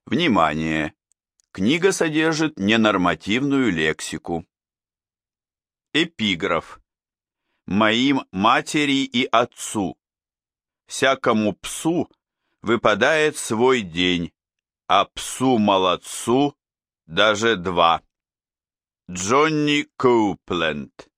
Внимание! Книга содержит ненормативную лексику. Эпиграф. Моим матери и отцу. Всякому псу выпадает свой день, а псу-молодцу даже два. Джонни Коупленд.